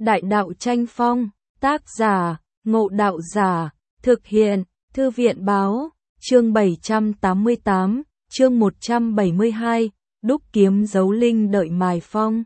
Đại đạo tranh phong, tác giả, Ngộ Đạo Giả, thực hiện, Thư viện báo, chương 788, chương 172, đúc kiếm dấu linh đợi mài phong.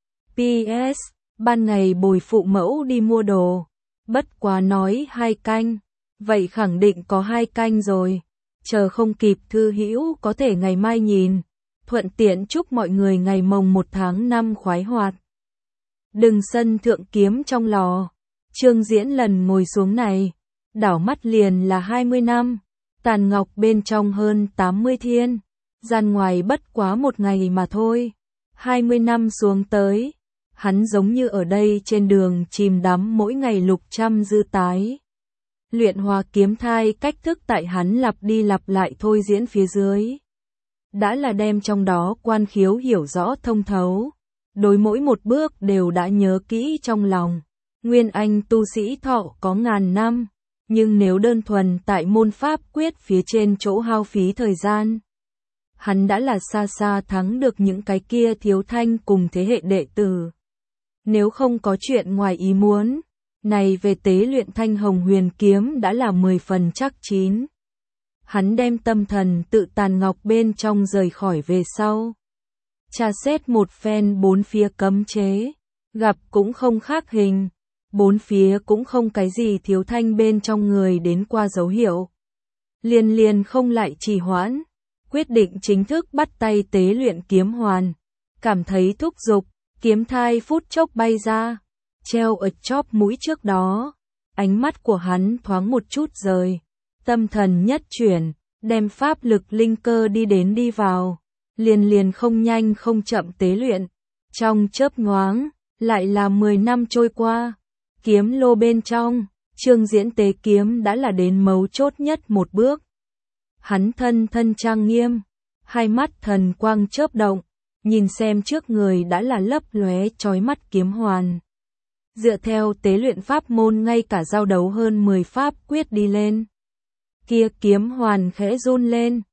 PS, ban ngày bồi phụ mẫu đi mua đồ, bất quá nói 2 canh, vậy khẳng định có 2 canh rồi, chờ không kịp thư hữu có thể ngày mai nhìn, thuận tiện chúc mọi người ngày mồng 1 tháng 5 khoái hoạt. Đừng sân thượng kiếm trong lò, Trương Diễn lần ngồi xuống này, đảo mắt liền là 20 năm, tàn ngọc bên trong hơn 80 thiên, gian ngoài bất quá 1 ngày mà thôi, 20 năm xuống tới, hắn giống như ở đây trên đường chìm đắm mỗi ngày lục trăm dư tái. Luyện hòa kiếm thai cách thức tại hắn lặp đi lặp lại thôi diễn phía dưới. Đã là đem trong đó quan khiếu hiểu rõ thông thấu, đối mỗi một bước đều đã nhớ kỹ trong lòng. Nguyên Anh tu sĩ thọ có ngàn năm, nhưng nếu đơn thuần tại môn pháp quyết phía trên chỗ hao phí thời gian, hắn đã là xa xa thắng được những cái kia thiếu thanh cùng thế hệ đệ tử. Nếu không có chuyện ngoài ý muốn, này về tế luyện thanh hồng huyền kiếm đã là 10 phần chắc chín. Hắn đem tâm thần tự tàn ngọc bên trong rời khỏi về sau. Tra xét một phen bốn phía cấm chế, gặp cũng không khác hình, bốn phía cũng không cái gì thiếu thanh bên trong người đến qua dấu hiệu. Liền không lại trì hoãn, quyết định chính thức bắt tay tế luyện kiếm hoàn, cảm thấy thúc giục, kiếm thai phút chốc bay ra, treo ở chóp mũi trước đó, ánh mắt của hắn thoáng một chút rời, tâm thần nhất chuyển, đem pháp lực linh cơ đi vào, liền không nhanh không chậm tế luyện, trong chớp nhoáng, lại là 10 năm trôi qua, kiếm lô bên trong, Trương Diễn tế kiếm đã là đến mấu chốt nhất một bước. Hắn thân trang nghiêm, hai mắt thần quang chớp động, nhìn xem trước người đã là lấp lóe chói mắt kiếm hoàn. Dựa theo tế luyện pháp môn ngay cả giao đấu hơn 10 pháp quyết đi lên. Kia kiếm hoàn khẽ run lên,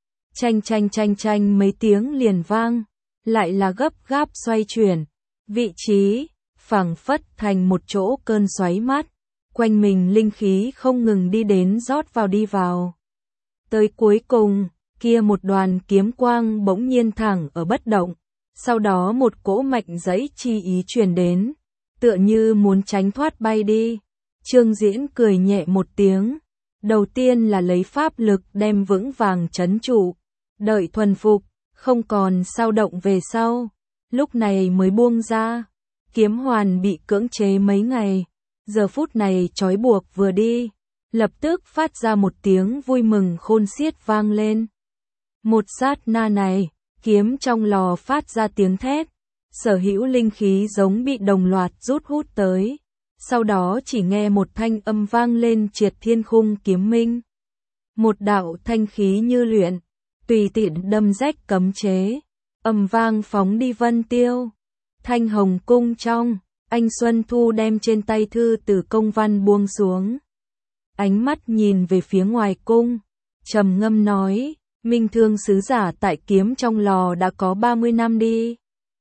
chanh mấy tiếng liền vang, lại là gấp gáp xoay chuyển, vị trí, phảng phất thành một chỗ cơn xoáy mát, quanh mình linh khí không ngừng đi vào. Tới cuối cùng, kia một đoàn kiếm quang bỗng nhiên thẳng ở bất động, sau đó một cỗ mạnh dãy chi ý truyền đến, tựa như muốn tránh thoát bay đi. Trương Diễn cười nhẹ một tiếng, đầu tiên là lấy pháp lực đem vững vàng trấn trụ, đợi thuần phục, không còn sao động về sau, lúc này mới buông ra. Kiếm hoàn bị cưỡng chế mấy ngày, giờ phút này trói buộc vừa đi, lập tức phát ra một tiếng vui mừng khôn xiết vang lên. Một sát na này, kiếm trong lò phát ra tiếng thét, sở hữu linh khí giống bị đồng loạt rút hút tới, sau đó chỉ nghe một thanh âm vang lên triệt thiên khung kiếm minh. Một đạo thanh khí như luyện, tùy tiện đâm rách cấm chế, ầm vang phóng đi vân tiêu. Thanh hồng cung trong, anh Xuân Thu đem trên tay thư từ công văn buông xuống. Ánh mắt nhìn về phía ngoài cung, trầm ngâm nói, Minh Thương sứ giả tại kiếm trong lò đã có 30 năm đi.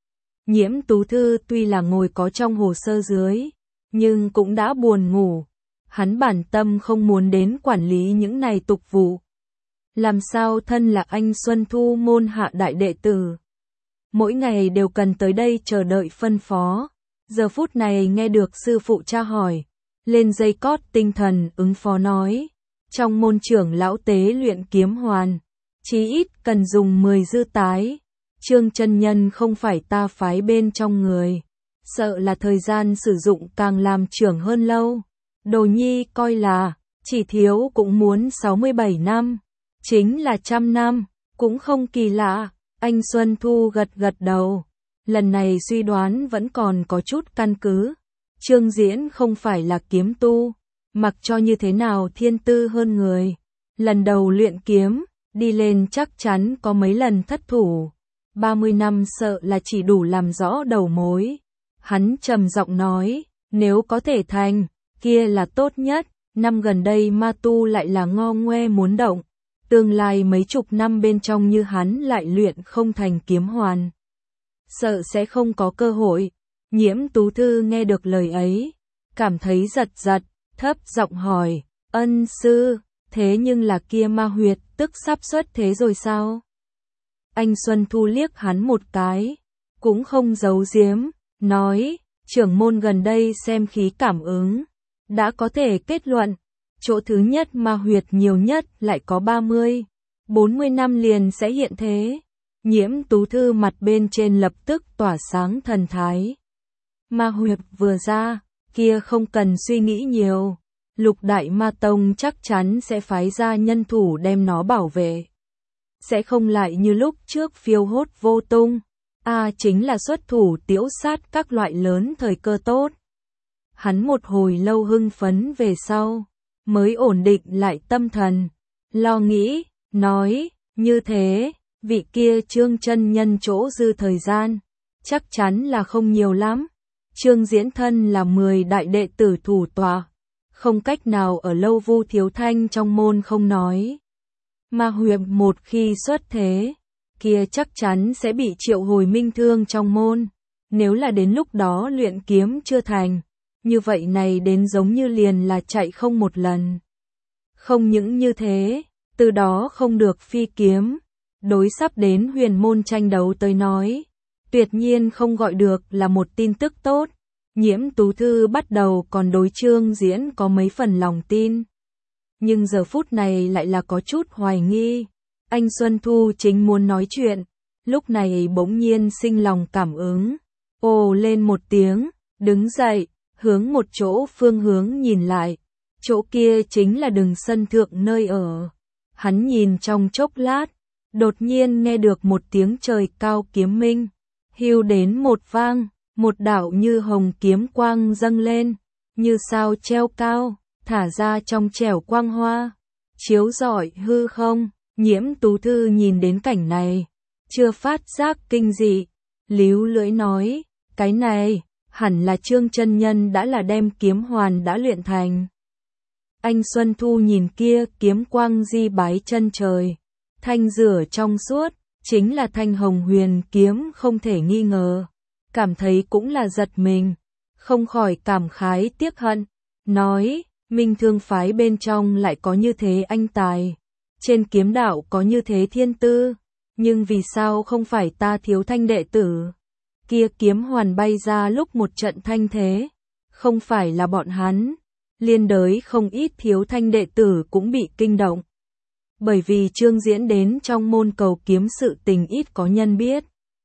Nhiễm Tú Thư tuy là ngồi có trong hồ sơ dưới, nhưng cũng đã buồn ngủ. Hắn bản tâm không muốn đến quản lý những này tục vụ. Làm sao thân là anh Xuân Thu môn hạ đại đệ tử, mỗi ngày đều cần tới đây chờ đợi phân phó. Giờ phút này nghe được sư phụ tra hỏi, lên dây cót tinh thần ứng phó nói, trong môn trưởng lão tế luyện kiếm hoàn, chí ít cần dùng 10 dư tái. Trương chân nhân không phải ta phái bên trong người, sợ là thời gian sử dụng càng làm trưởng hơn lâu. Đồ nhi coi là, chỉ thiếu cũng muốn 67 năm, chính là 100 năm, cũng không kỳ lạ. Anh Xuân Thu gật đầu, lần này suy đoán vẫn còn có chút căn cứ. Trương Diễn không phải là kiếm tu, mặc cho như thế nào thiên tư hơn người. Lần đầu luyện kiếm, đi lên chắc chắn có mấy lần thất thủ. 30 năm sợ là chỉ đủ làm rõ đầu mối. Hắn trầm giọng nói, nếu có thể thành, kia là tốt nhất. Năm gần đây ma tu lại là ngo ngoe muốn động. Tương lai mấy chục năm bên trong như hắn lại luyện không thành kiếm hoàn, sợ sẽ không có cơ hội. Nhiễm Tú Thư nghe được lời ấy, cảm thấy giật giật, thấp giọng hỏi, ân sư, thế nhưng là kia ma huyệt tức sắp xuất thế rồi sao? Anh Xuân Thu liếc hắn một cái, cũng không giấu giếm, nói, trưởng môn gần đây xem khí cảm ứng, đã có thể kết luận, chỗ thứ nhất ma huyệt nhiều nhất lại có 30-40 năm liền sẽ hiện thế. Nhiễm Tú Thư mặt bên trên lập tức tỏa sáng thần thái. Ma huyệt vừa ra, kia không cần suy nghĩ nhiều, Lục Đại Ma Tông chắc chắn sẽ phái ra nhân thủ đem nó bảo vệ. Sẽ không lại như lúc trước phiêu hốt vô tung, chính là xuất thủ tiễu sát các loại lớn thời cơ tốt. Hắn một hồi lâu hưng phấn về sau, mới ổn định lại tâm thần, lo nghĩ, nói, như thế, vị kia Trương chân nhân chỗ dư thời gian, chắc chắn là không nhiều lắm. Trương Diễn thân là 10 đại đệ tử thủ tọa, không cách nào ở lâu Vu Thiếu Thanh trong môn không nói. Ma huyệt một khi xuất thế, kia chắc chắn sẽ bị triệu hồi minh thương trong môn. Nếu là đến lúc đó luyện kiếm chưa thành, như vậy này đến giống như liền là chạy không một lần. Không những như thế, từ đó không được phi kiếm, đối sắp đến huyền môn tranh đấu tới nói, tuyệt nhiên không gọi được là một tin tức tốt. Nhiễm Tú Thư bắt đầu còn đối Trương Diễn có mấy phần lòng tin, nhưng giờ phút này lại là có chút hoài nghi. Anh Xuân Thu chính muốn nói chuyện, lúc này bỗng nhiên sinh lòng cảm ứng, ồ lên một tiếng, đứng dậy, hướng một chỗ phương hướng nhìn lại, chỗ kia chính là Đường sân thượng nơi ở. Hắn nhìn trong chốc lát, đột nhiên nghe được một tiếng trời cao kiếm minh, hưu đến một vang, một đạo như hồng kiếm quang dâng lên, như sao treo cao, thả ra trong trẻo quang hoa, chiếu rọi hư không. Nhiễm Tú Thư nhìn đến cảnh này, chưa phát giác kinh dị, líu lưỡi nói, cái này, hẳn là Trương chân nhân đã là đem kiếm hoàn đã luyện thành. Anh Xuân Thu nhìn kia kiếm quang di bái chân trời, thanh rửa trong suốt, chính là thanh hồng huyền kiếm không thể nghi ngờ, cảm thấy cũng là giật mình, không khỏi cảm khái tiếc hận, nói, Minh Thương phái bên trong lại có như thế anh tài. Trên kiếm đạo có như thế thiên tư, nhưng vì sao không phải ta Thiếu Thanh đệ tử? Kia kiếm hoàn bay ra lúc một trận thanh thế, không phải là bọn hắn, liên đới không ít Thiếu Thanh đệ tử cũng bị kinh động. Bởi vì Trương Diễn đến trong môn cầu kiếm sự tình ít có nhân biết.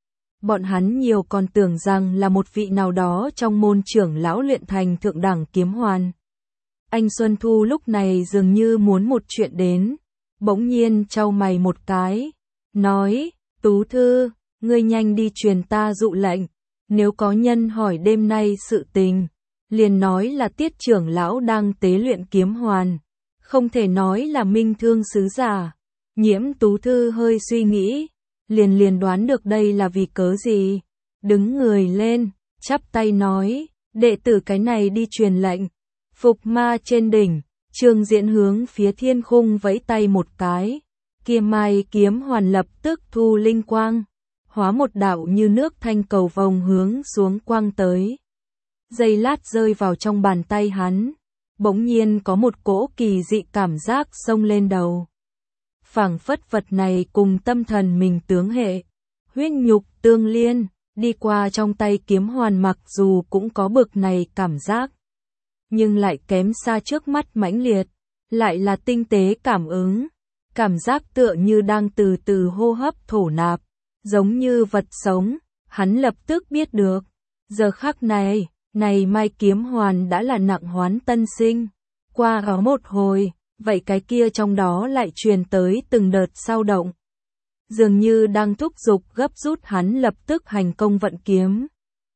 Bọn hắn nhiều còn tưởng rằng là một vị nào đó trong môn trưởng lão luyện thành thượng đẳng kiếm hoàn. Anh Xuân Thu lúc này dường như muốn một chuyện đến. Bỗng nhiên chau mày một cái, nói, Tú Thư, ngươi nhanh đi truyền ta dụ lệnh, nếu có nhân hỏi đêm nay sự tình, liền nói là Tiết trưởng lão đang tế luyện kiếm hoàn, không thể nói là Minh Thương sứ giả. Nhiễm Tú Thư hơi suy nghĩ, liền đoán được đây là vì cớ gì, đứng người lên, chắp tay nói, đệ tử cái này đi truyền lệnh. Phục ma trên đỉnh, Trương Diễn hướng phía thiên khung vẫy tay một cái, kia mai kiếm hoàn lập tức thu linh quang, hóa một đạo như nước thanh cầu vồng hướng xuống quang tới. Giây lát rơi vào trong bàn tay hắn, bỗng nhiên có một cỗ kỳ dị cảm giác xông lên đầu. Phảng phất vật này cùng tâm thần mình tướng hệ, huyết nhục tương liên, đi qua trong tay kiếm hoàn mặc dù cũng có bực này cảm giác, nhưng lại kém xa trước mắt mãnh liệt, lại là tinh tế cảm ứng, cảm giác tựa như đang từ từ hô hấp thổ nạp, giống như vật sống, hắn lập tức biết được, giờ khắc này, mai kiếm hoàn đã là nặng hoán tân sinh, qua ở một hồi, vậy cái kia trong đó lại truyền tới từng đợt sao động, dường như đang thúc giục gấp rút hắn lập tức hành công vận kiếm.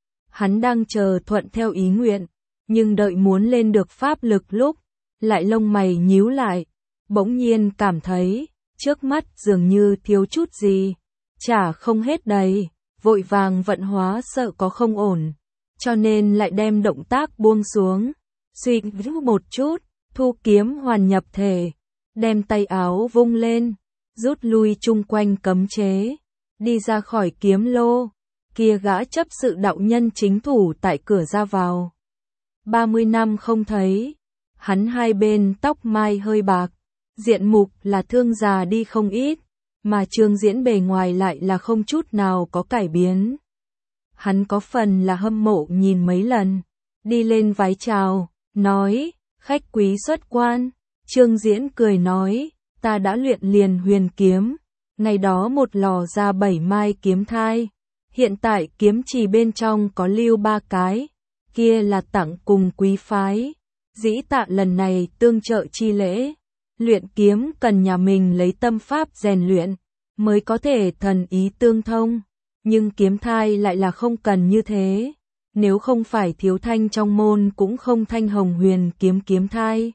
Hắn đang chờ thuận theo ý nguyện, nhưng đợi muốn lên được pháp lực lúc, lại lông mày nhíu lại, bỗng nhiên cảm thấy, trước mắt dường như thiếu chút gì, chả không hết đầy, vội vàng vận hóa sợ có không ổn, cho nên lại đem động tác buông xuống, suy nghĩ một chút, thu kiếm hoàn nhập thể, đem tay áo vung lên, rút lui chung quanh cấm chế, đi ra khỏi kiếm lô, kia gã chấp sự đạo nhân chính thủ tại cửa ra vào. 30 năm không thấy, hắn hai bên tóc mai hơi bạc, diện mục là thương già đi không ít, mà Trương Diễn bề ngoài lại là không chút nào có cải biến. Hắn có phần là hâm mộ nhìn mấy lần, đi lên vái chào, nói, khách quý xuất quan. Trương Diễn cười nói, ta đã luyện liền huyền kiếm, ngày đó một lò ra 7 mai kiếm thai, hiện tại kiếm trì bên trong có lưu 3 cái, kia là tặng cùng quý phái, dĩ tạ lần này tương trợ chi lễ, luyện kiếm cần nhà mình lấy tâm pháp rèn luyện, mới có thể thần ý tương thông, nhưng kiếm thai lại là không cần như thế, nếu không phải thiếu thanh trong môn cũng không thanh hồng huyền kiếm thai.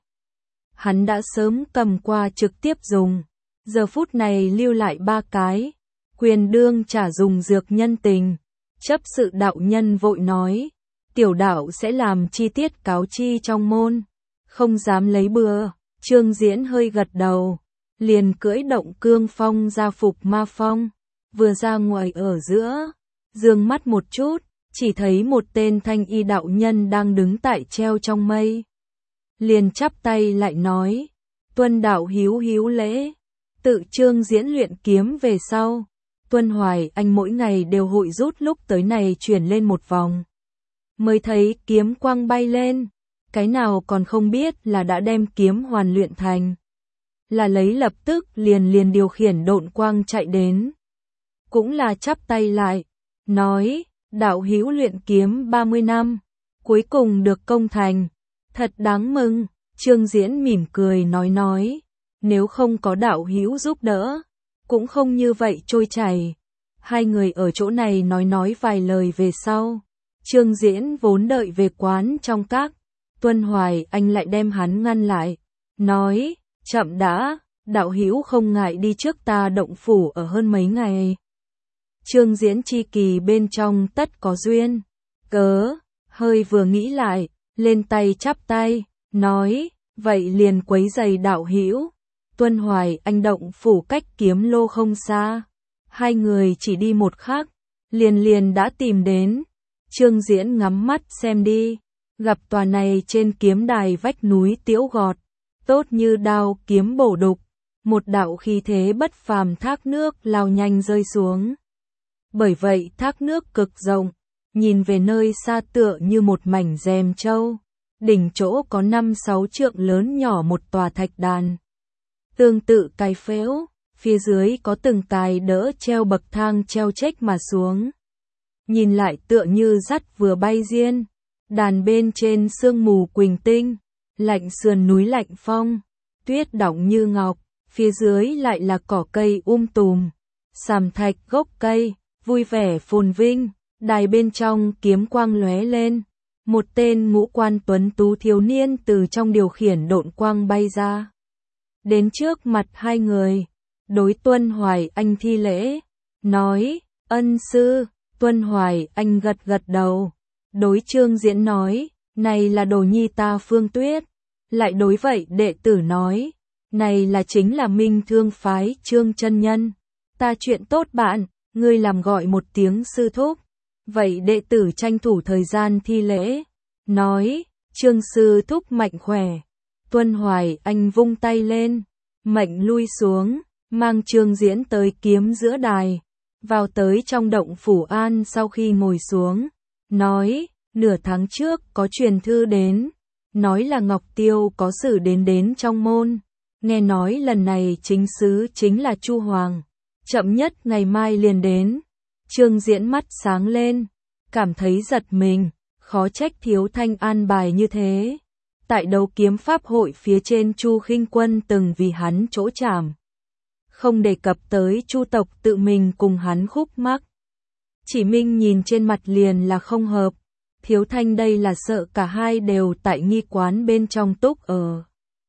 Hắn đã sớm cầm qua trực tiếp dùng, giờ phút này lưu lại 3 cái, quyền đương trả dùng dược nhân tình. Chấp sự đạo nhân vội nói, tiểu đạo sẽ làm chi tiết cáo chi trong môn, không dám lấy bừa. Trương Diễn hơi gật đầu, liền cưỡi động cương phong ra phục ma phong, vừa ra ngoài ở giữa, dương mắt một chút, chỉ thấy một tên thanh y đạo nhân đang đứng tại treo trong mây. Liền chắp tay lại nói, tuân đạo hiếu lễ. Tự Trương Diễn luyện kiếm về sau, Tuân Hoài Anh mỗi ngày đều hội rút lúc tới này chuyển lên một vòng. Mới thấy kiếm quang bay lên, cái nào còn không biết là đã đem kiếm hoàn luyện thành. Là lấy lập tức liền điều khiển độn quang chạy đến. Cũng là chắp tay lại, nói, đạo hữu luyện kiếm 30 năm, cuối cùng được công thành, thật đáng mừng. Trương Diễn mỉm cười nói, nếu không có đạo hữu giúp đỡ, cũng không như vậy trôi chảy. Hai người ở chỗ này nói vài lời về sau. Trương Diễn vốn đợi về quán trong các, Tuân Hoài Anh lại đem hắn ngăn lại, nói, chậm đã, đạo hữu không ngại đi trước ta động phủ ở hơn mấy ngày. Trương Diễn chi kỳ bên trong tất có duyên, cớ, hơi vừa nghĩ lại, lên tay chắp tay, nói, vậy liền quấy giày đạo hữu. Tuân Hoài Anh động phủ cách kiếm lô không xa, hai người chỉ đi một khắc, liền đã tìm đến. Trương Diễn ngắm mắt xem đi, gặp tòa này trên kiếm đài vách núi tiễu gọt, tốt như đao kiếm bổ đục, một đạo khí thế bất phàm thác nước lao nhanh rơi xuống. Bởi vậy thác nước cực rộng, nhìn về nơi xa tựa như một mảnh rèm châu, đỉnh chỗ có 5-6 trượng lớn nhỏ một tòa thạch đàn. Tương tự cái phễu, phía dưới có từng tài đỡ treo bậc thang treo chếch mà xuống. Nhìn lại tựa như dắt vừa bay diên, đàn bên trên sương mù quỳnh tinh, lạnh sườn núi lạnh phong, tuyết đọng như ngọc, phía dưới lại là cỏ cây tùm, sàm thạch gốc cây, vui vẻ phồn vinh, đài bên trong kiếm quang lóe lên, một tên ngũ quan tuấn tú thiếu niên từ trong điều khiển độn quang bay ra. Đến trước mặt hai người, đối Tuân Hoài Anh thi lễ, nói, ân sư. Tuân Hoài Anh gật đầu, đối Trương Diễn nói, này là đồ nhi ta Phương Tuyết, lại đối vậy đệ tử nói, này là chính là Minh Thương phái Trương chân nhân, ta chuyện tốt bạn, ngươi làm gọi một tiếng sư thúc. Vậy đệ tử tranh thủ thời gian thi lễ, nói, Trương sư thúc mạnh khỏe. Tuân Hoài Anh vung tay lên, mệnh lui xuống, mang Trương Diễn tới kiếm giữa đài. Vào tới trong động phủ an sau khi ngồi xuống, nói, nửa tháng trước có truyền thư đến, nói là Ngọc Tiêu có sự đến trong môn, nghe nói lần này chính sứ chính là Chu Hoàng, chậm nhất ngày mai liền đến. Trương Diễn mắt sáng lên, cảm thấy giật mình, khó trách thiếu thanh an bài như thế. Tại đấu kiếm pháp hội phía trên Chu Khinh Quân từng vì hắn chỗ chảm. Không đề cập tới Chu tộc tự mình cùng hắn khúc mắc. Chỉ Minh nhìn trên mặt liền là không hợp, thiếu thanh đây là sợ cả hai đều tại nghi quán bên trong túc ở.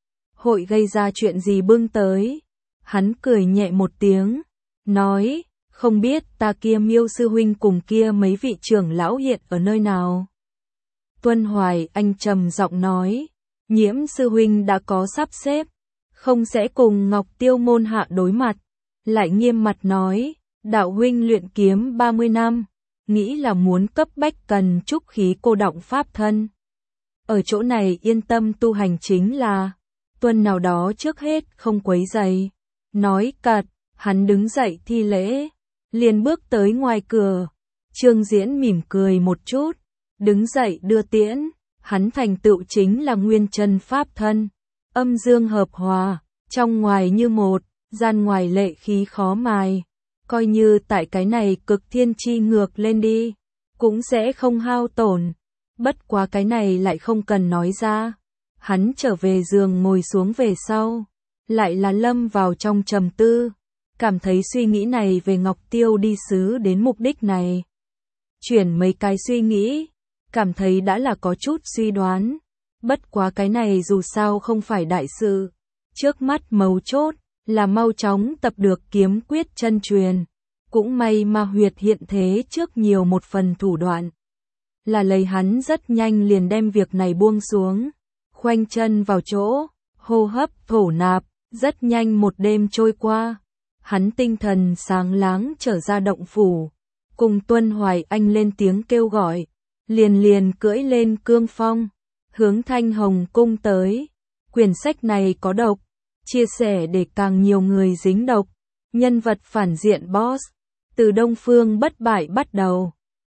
Hội gây ra chuyện gì bưng tới. Hắn cười nhẹ một tiếng, nói, không biết ta kia Miêu sư huynh cùng kia mấy vị trưởng lão hiện ở nơi nào. Tuân Hoài Anh trầm giọng nói, Nhiễm sư huynh đã có sắp xếp, không sẽ cùng Ngọc Tiêu môn hạ đối mặt. Lại nghiêm mặt nói, đạo huynh luyện kiếm 30 năm, nghĩ là muốn cấp bách cần trúc khí cô đọng pháp thân. Ở chỗ này yên tâm tu hành chính là, tuần nào đó trước hết không quấy rầy. Nói cật, hắn đứng dậy thi lễ, liền bước tới ngoài cửa. Trương Diễn mỉm cười một chút, đứng dậy đưa tiễn, hắn thành tựu chính là nguyên chân pháp thân, âm dương hợp hòa, trong ngoài như một, gian ngoài lệ khí khó mài. Coi như tại cái này cực thiên chi ngược lên đi, cũng sẽ không hao tổn. Bất quá cái này lại không cần nói ra. Hắn trở về giường ngồi xuống về sau, lại là lâm vào trong trầm tư, cảm thấy suy nghĩ này về Ngọc Tiêu đi sứ đến mục đích này. Chuyển mấy cái suy nghĩ, cảm thấy đã là có chút suy đoán. Bất quá cái này dù sao không phải đại sự. Trước mắt mấu chốt là mau chóng tập được kiếm quyết chân truyền. Cũng may mà huyệt hiện thế trước nhiều một phần thủ đoạn. Là lấy hắn rất nhanh liền đem việc này buông xuống. Khoanh chân vào chỗ, hô hấp thổ nạp, rất nhanh một đêm trôi qua. Hắn tinh thần sáng láng trở ra động phủ. Cùng Tuân Hoài Anh lên tiếng kêu gọi. Liền cưỡi lên cương phong, hướng Thanh Hồng cung tới. Quyển sách này có độc, chia sẻ để càng nhiều người dính độc. Nhân vật phản diện boss, từ Đông Phương bất bại bắt đầu.